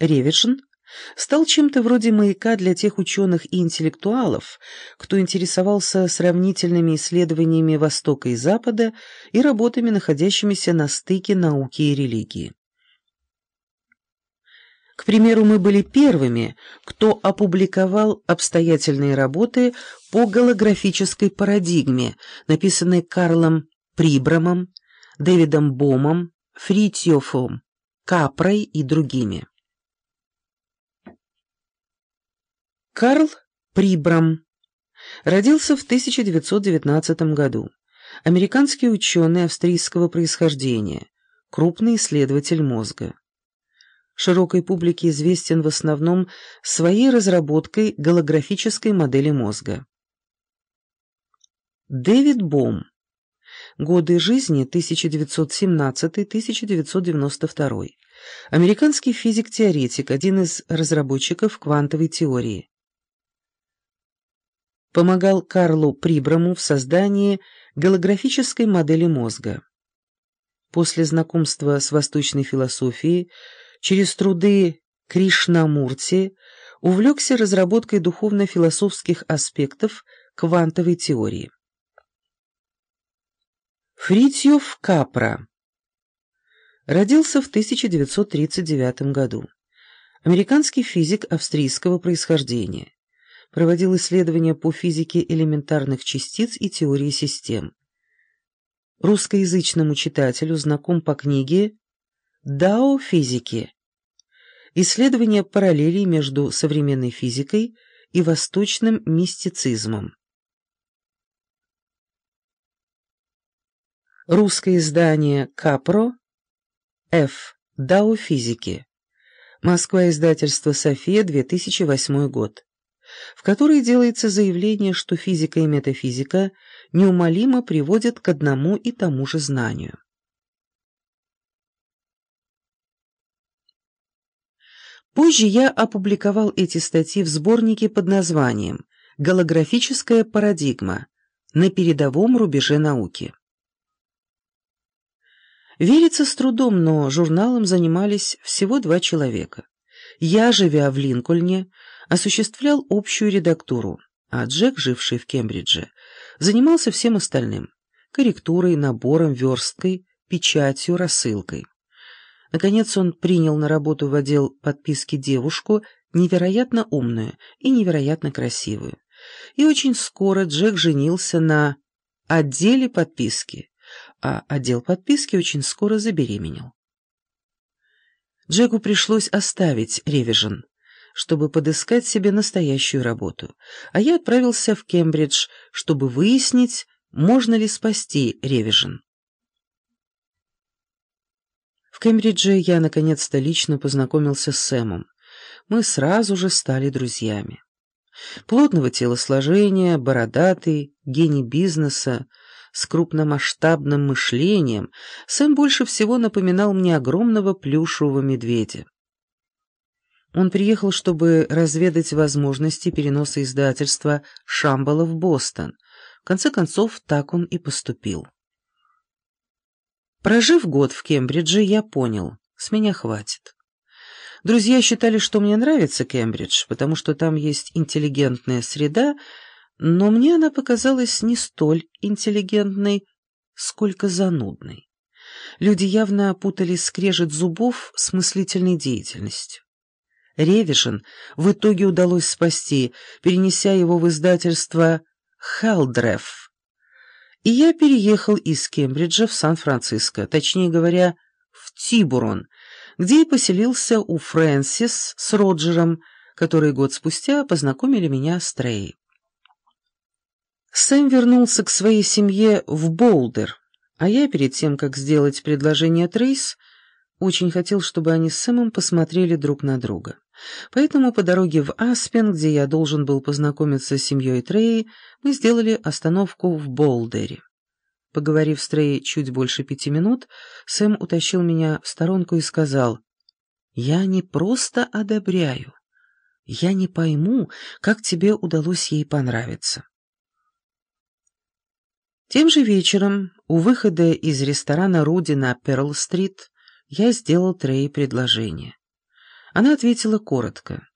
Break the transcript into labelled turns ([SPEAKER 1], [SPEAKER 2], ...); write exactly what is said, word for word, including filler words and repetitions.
[SPEAKER 1] Ревиджн стал чем-то вроде маяка для тех ученых и интеллектуалов, кто интересовался сравнительными исследованиями Востока и Запада и работами, находящимися на стыке науки и религии. К примеру, мы были первыми, кто опубликовал обстоятельные работы по голографической парадигме, написанные Карлом Прибрамом, Дэвидом Бомом, Фритьёфом Капрой и другими. Карл Прибрам родился в тысяча девятьсот девятнадцатом году. Американский ученый австрийского происхождения, крупный исследователь мозга. Широкой публике известен в основном своей разработкой голографической модели мозга. Дэвид Бом. Годы жизни тысяча девятьсот семнадцатый — тысяча девятьсот девяносто второй. Американский физик-теоретик, один из разработчиков квантовой теории. Помогал Карлу Прибраму в создании голографической модели мозга. После знакомства с восточной философией через труды Кришнамурти увлекся разработкой духовно-философских аспектов квантовой теории. Фритьёф Капра родился в тысяча девятьсот тридцать девятом году. Американский физик австрийского происхождения. Проводил исследования по физике элементарных частиц и теории систем. Русскоязычному читателю знаком по книге «Дао физики. Исследование параллелей между современной физикой и восточным мистицизмом». Русское издание Капро, Ф. Дао физики. Москва, издательство «София», две тысячи восьмой год. В которой делается заявление, что физика и метафизика неумолимо приводят к одному и тому же знанию. Позже я опубликовал эти статьи в сборнике под названием «Голографическая парадигма. На передовом рубеже науки». Верится с трудом, но журналом занимались всего два человека. Я, живя в Линкольне, осуществлял общую редактуру, а Джек, живший в Кембридже, занимался всем остальным – корректурой, набором, версткой, печатью, рассылкой. Наконец он принял на работу в отдел подписки девушку, невероятно умную и невероятно красивую. И очень скоро Джек женился на отделе подписки, а отдел подписки очень скоро забеременел. Джеку пришлось оставить Ревиджн, чтобы подыскать себе настоящую работу, а я отправился в Кембридж, чтобы выяснить, можно ли спасти Ревиджн. В Кембридже я наконец-то лично познакомился с Сэмом. Мы сразу же стали друзьями. Плотного телосложения, бородатый, гений бизнеса, с крупномасштабным мышлением, Сэм больше всего напоминал мне огромного плюшевого медведя. Он приехал, чтобы разведать возможности переноса издательства Шамбала в Бостон. В конце концов, так он и поступил. Прожив год в Кембридже, я понял, с меня хватит. Друзья считали, что мне нравится Кембридж, потому что там есть интеллигентная среда, но мне она показалась не столь интеллигентной, сколько занудной. Люди явно путали скрежет зубов с мыслительной деятельностью. Ревиджн в итоге удалось спасти, перенеся его в издательство «Халдреф». И я переехал из Кембриджа в Сан-Франциско, точнее говоря, в Тибурон, где и поселился у Фрэнсис с Роджером, которые год спустя познакомили меня с Трей. Сэм вернулся к своей семье в Болдер, а я перед тем, как сделать предложение Трейс, очень хотел, чтобы они с Сэмом посмотрели друг на друга. Поэтому по дороге в Аспен, где я должен был познакомиться с семьей Треи, мы сделали остановку в Болдере. Поговорив с Трей чуть больше пяти минут, Сэм утащил меня в сторонку и сказал: «Я не просто одобряю. Я не пойму, как тебе удалось ей понравиться». Тем же вечером, у выхода из ресторана «Руди» на Перл-стрит, я сделал Трей предложение. Она ответила коротко.